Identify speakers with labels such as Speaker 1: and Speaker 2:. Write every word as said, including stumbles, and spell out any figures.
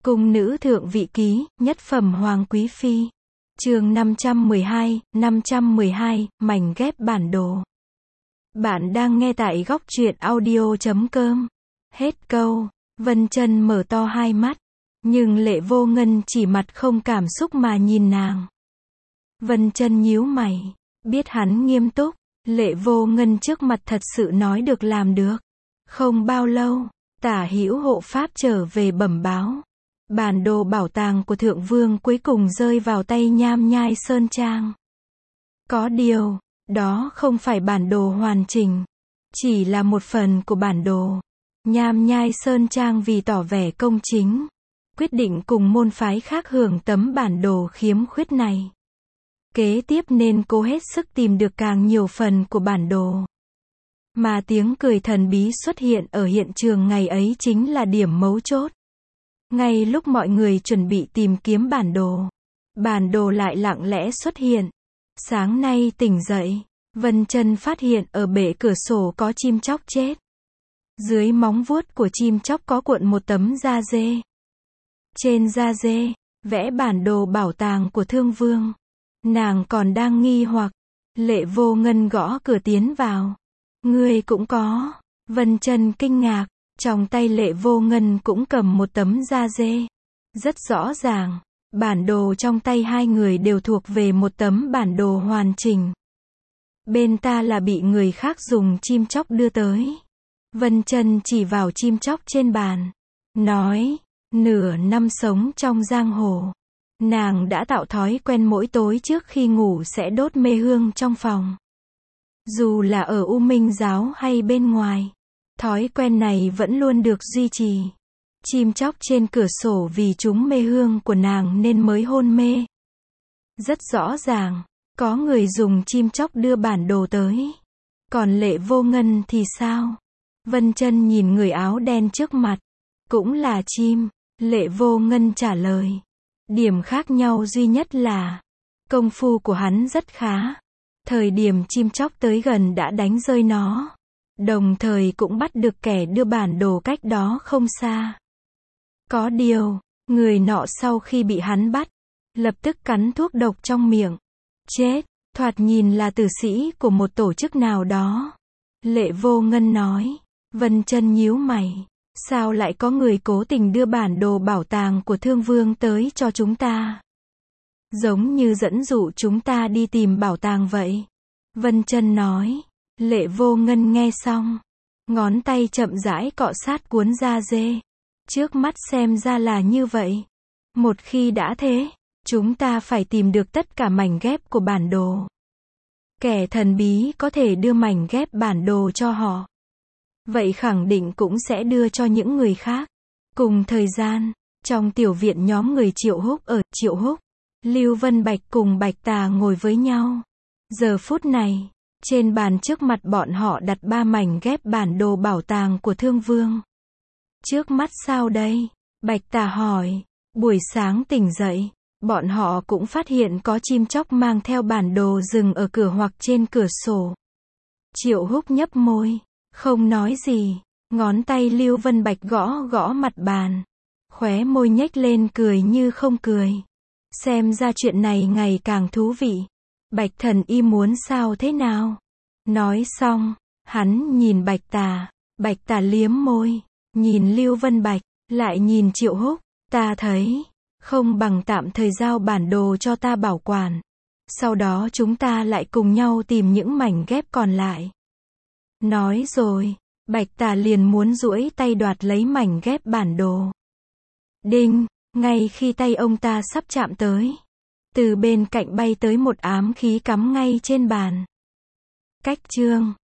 Speaker 1: Cung nữ thượng vị ký, nhất phẩm hoàng quý phi. Chương năm trăm mười hai, năm trăm mười hai, mảnh ghép bản đồ. Bạn đang nghe tại góc truyện audio chấm com. Hết câu. Vân Chân mở to hai mắt, nhưng Lệ Vô Ngân chỉ mặt không cảm xúc mà nhìn nàng. Vân Chân nhíu mày, biết hắn nghiêm túc, Lệ Vô Ngân trước mặt thật sự nói được làm được. Không bao lâu, Tả Hữu hộ pháp trở về bẩm báo. Bản đồ bảo tàng của Thượng Vương cuối cùng rơi vào tay Nham Nhai Sơn Trang. Có điều, đó không phải bản đồ hoàn chỉnh, chỉ là một phần của bản đồ. Nham Nhai Sơn Trang vì tỏ vẻ công chính, quyết định cùng môn phái khác hưởng tấm bản đồ khiếm khuyết này. Kế tiếp nên cố hết sức tìm được càng nhiều phần của bản đồ. Mà tiếng cười thần bí xuất hiện ở hiện trường ngày ấy chính là điểm mấu chốt. Ngay lúc mọi người chuẩn bị tìm kiếm bản đồ, bản đồ lại lặng lẽ xuất hiện. Sáng nay tỉnh dậy, Vân Chân phát hiện ở bệ cửa sổ có chim chóc chết. Dưới móng vuốt của chim chóc có cuộn một tấm da dê. Trên da dê, vẽ bản đồ bảo tàng của Thương Vương. Nàng còn đang nghi hoặc, Lệ Vô Ngân gõ cửa tiến vào. Ngươi cũng có. Vân Chân kinh ngạc, trong tay Lệ Vô Ngân cũng cầm một tấm da dê. Rất rõ ràng, bản đồ trong tay hai người đều thuộc về một tấm bản đồ hoàn chỉnh. Bên ta là bị người khác dùng chim chóc đưa tới. Vân Chân chỉ vào chim chóc trên bàn, nói, nửa năm sống trong giang hồ, nàng đã tạo thói quen mỗi tối trước khi ngủ sẽ đốt mê hương trong phòng. Dù là ở U Minh giáo hay bên ngoài, thói quen này vẫn luôn được duy trì. Chim chóc trên cửa sổ vì chúng mê hương của nàng nên mới hôn mê. Rất rõ ràng, có người dùng chim chóc đưa bản đồ tới. Còn Lệ Vô Ngân thì sao? Vân Chân nhìn người áo đen trước mặt. Cũng là chim. Lệ Vô Ngân trả lời. Điểm khác nhau duy nhất là công phu của hắn rất khá. Thời điểm chim chóc tới gần đã đánh rơi nó. Đồng thời cũng bắt được kẻ đưa bản đồ cách đó không xa. Có điều, người nọ sau khi bị hắn bắt, lập tức cắn thuốc độc trong miệng. Chết, thoạt nhìn là tử sĩ của một tổ chức nào đó. Lệ Vô Ngân nói. Vân Chân nhíu mày. Sao lại có người cố tình đưa bản đồ bảo tàng của Thương Vương tới cho chúng ta? Giống như dẫn dụ chúng ta đi tìm bảo tàng vậy. Vân Chân nói. Lệ Vô Ngân nghe xong, ngón tay chậm rãi cọ sát cuốn da dê. Trước mắt xem ra là như vậy. Một khi đã thế, chúng ta phải tìm được tất cả mảnh ghép của bản đồ. Kẻ thần bí có thể đưa mảnh ghép bản đồ cho họ. Vậy khẳng định cũng sẽ đưa cho những người khác. Cùng thời gian, trong tiểu viện nhóm người Triệu Húc ở Triệu Húc, Lưu Vân Bạch cùng Bạch Tà ngồi với nhau. Giờ phút này, trên bàn trước mặt bọn họ đặt ba mảnh ghép bản đồ bảo tàng của Thương Vương. Trước mắt sao đây? Bạch Tà hỏi. Buổi sáng tỉnh dậy, bọn họ cũng phát hiện có chim chóc mang theo bản đồ dừng ở cửa hoặc trên cửa sổ. Triệu Húc nhấp môi, không nói gì. Ngón tay Lưu Vân Bạch gõ gõ mặt bàn, khóe môi nhếch lên cười như không cười. Xem ra chuyện này ngày càng thú vị. Bạch Thần Y muốn sao thế nào? Nói xong, hắn nhìn Bạch Tà. Bạch Tà liếm môi, nhìn Lưu Vân Bạch, lại nhìn Triệu Húc. Ta thấy, không bằng tạm thời giao bản đồ cho ta bảo quản. Sau đó chúng ta lại cùng nhau tìm những mảnh ghép còn lại. Nói rồi, Bạch Tà liền muốn duỗi tay đoạt lấy mảnh ghép bản đồ. Đinh, ngay khi tay ông ta sắp chạm tới, từ bên cạnh bay tới một ám khí cắm ngay trên bàn. Cách chương